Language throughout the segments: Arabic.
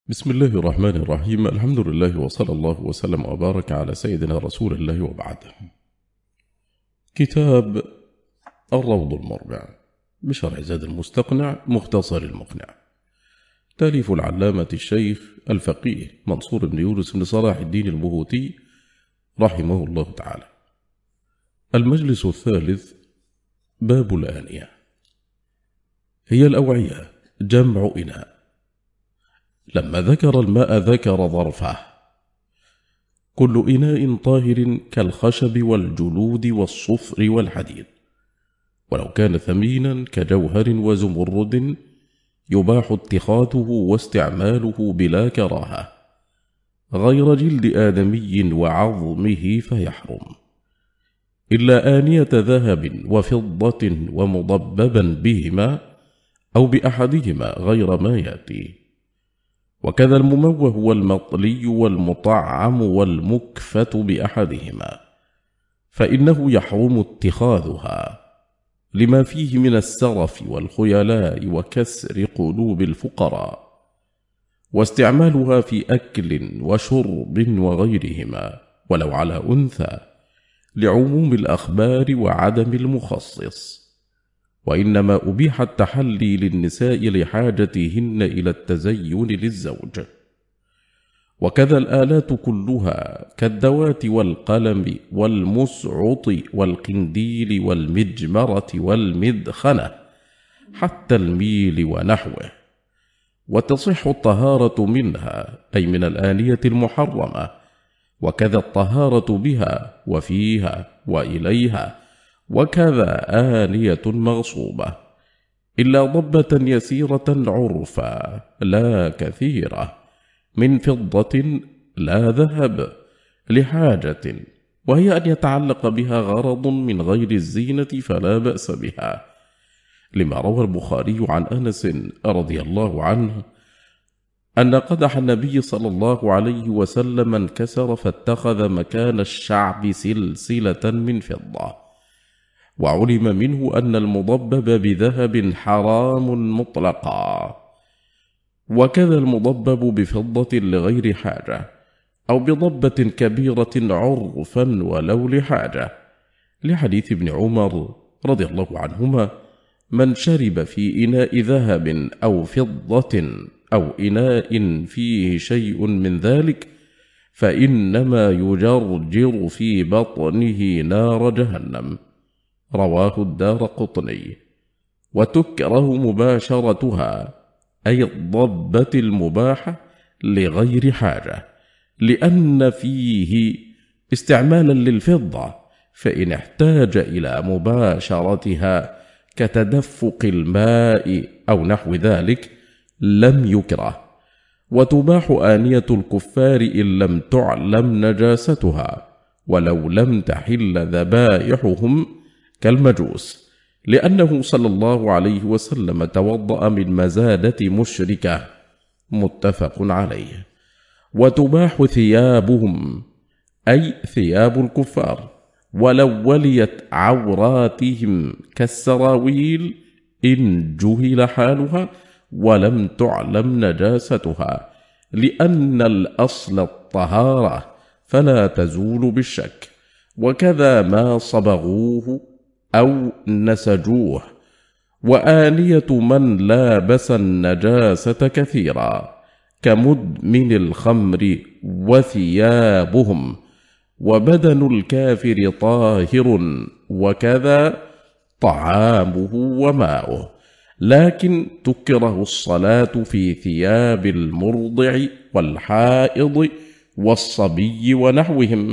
بسم الله الرحمن الرحيم. الحمد لله وصلى الله وسلم وبارك على سيدنا رسول الله وبعد. كتاب الروض المربع بشرح زاد المستقنع مختصر المقنع، تأليف العلامة الشيخ الفقيه منصور بن يونس بن صلاح الدين البهوتي رحمه الله تعالى. المجلس الثالث. باب الآنية. هي الأوعية جمع إناء. لما ذكر الماء ذكر ظرفه. كل إناء طاهر كالخشب والجلود والصفر والحديد، ولو كان ثمينا كجوهر وزمرد يباح اتخاذه واستعماله بلا كراهة، غير جلد آدمي وعظمه فيحرم، إلا آنية ذهب وفضة ومضببا بهما أو بأحدهما غير ما يأتي. وكذا المموه والمطلي والمطعم والمكفة بأحدهما، فإنه يحرم اتخاذها لما فيه من السرف والخيلاء وكسر قلوب الفقراء، واستعمالها في أكل وشرب وغيرهما ولو على أنثى، لعموم الأخبار وعدم المخصص. وإنما أبيح التحلي للنساء لحاجتهن إلى التزين للزوج. وكذا الآلات كلها كالدوات والقلم والمسعط والقنديل والمجمرة والمدخنة حتى الميل ونحوه، وتصح الطهارة منها أي من الآنية المحرمة، وكذا الطهارة بها وفيها وإليها، وكذا آنية مغصوبة، إلا ضبة يسيرة عرفا لا كثيرة من فضة لا ذهب لحاجة، وهي أن يتعلق بها غرض من غير الزينة فلا بأس بها، لما روى البخاري عن أنس رضي الله عنه أن قدح النبي صلى الله عليه وسلم انكسر فاتخذ مكان الشعب سلسلة من فضة، وعلم منه أن المضبب بذهب حرام مطلقا. وكذا المضبب بفضة لغير حاجة أو بضبة كبيرة عرفا ولو لحاجة، لحديث ابن عمر رضي الله عنهما: من شرب في إناء ذهب أو فضة أو إناء فيه شيء من ذلك فإنما يجرجر في بطنه نار جهنم. رواه الدارقطني. وتكره مباشرتها أي الضبة المباحة لغير حاجة، لأن فيه استعمالا للفضة، فإن احتاج إلى مباشرتها كتدفق الماء أو نحو ذلك لم يكره. وتباح آنية الكفار إن لم تعلم نجاستها ولو لم تحل ذبائحهم كالمجوس، لأنه صلى الله عليه وسلم توضأ من مزادة مشركة، متفق عليه. وتباح ثيابهم أي ثياب الكفار ولو وليت عوراتهم كالسراويل إن جهل حالها ولم تعلم نجاستها، لأن الأصل الطهارة فلا تزول بالشك. وكذا ما صبغوه أو نسجوه. وآنية من لابس النجاسة كثيرا كمدمن الخمر وثيابهم. وبدن الكافر طاهر، وكذا طعامه وماؤه، لكن تكره الصلاة في ثياب المرضع والحائض والصبي ونحوهم.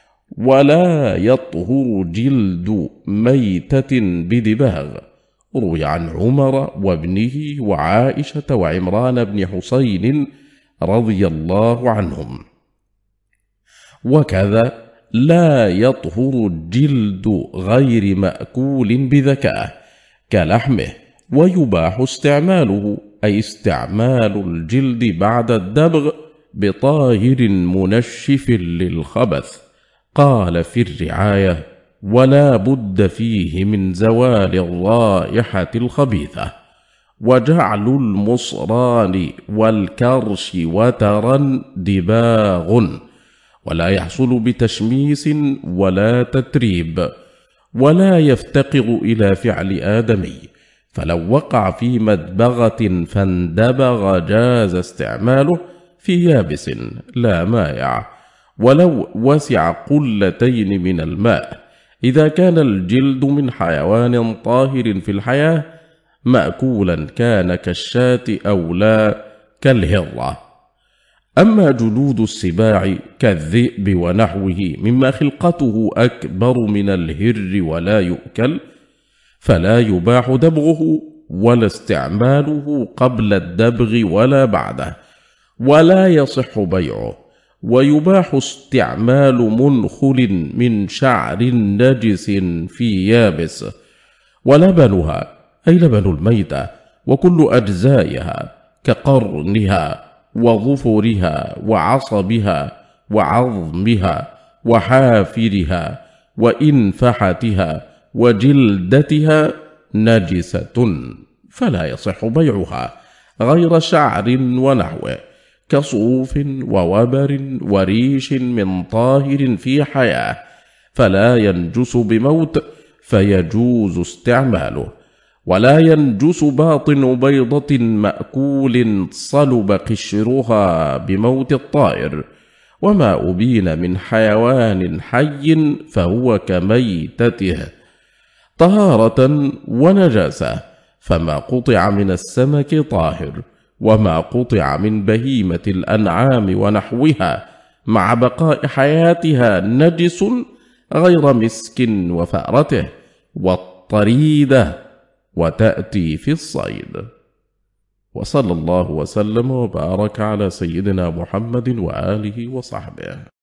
ولا يطهر جلد ميتة بدباغ، روي عن عمر وابنه وعائشة وعمران بن حسين رضي الله عنهم. وكذا لا يطهر جلد غير مأكول بذكاء كلحمه، ويباح استعماله أي استعمال الجلد بعد الدبغ بطاهر منشف للخبث. قال في الرعاية: ولا بد فيه من زوال الرائحة الخبيثة. وجعل المصران والكرش وترا دباغ، ولا يحصل بتشميس ولا تتريب، ولا يفتقر إلى فعل آدمي، فلو وقع في مدبغة فاندبغ جاز استعماله في يابس لا مائع، ولو وسع قلتين من الماء، إذا كان الجلد من حيوان طاهر في الحياة مأكولا كان كالشاة أو لا كالهرة. أما جلود السباع كالذئب ونحوه مما خلقته أكبر من الهر ولا يؤكل، فلا يباح دبغه ولا استعماله قبل الدبغ ولا بعده، ولا يصح بيعه، ويباح استعمال منخل من شعر نجس في يابس، ولبنها أي لبن الميتة وكل أجزائها كقرنها وظفرها وعصبها وعظمها وحافرها وإنفحتها وجلدتها نجسة، فلا يصح بيعها غير شعر ونحوه كصوف ووبر وريش من طاهر في حياة، فلا ينجس بموت فيجوز استعماله، ولا ينجس باطن بيضة مأكول صلب قشرها بموت الطائر، وما أبين من حيوان حي فهو كميتته طهارة ونجاسة، فما قطع من السمك طاهر، وما قطع من بهيمة الأنعام ونحوها مع بقاء حياتها نجس غير مسك وفأرته والطريدة، وتأتي في الصيد. وصلى الله وسلم وبارك على سيدنا محمد وآله وصحبه.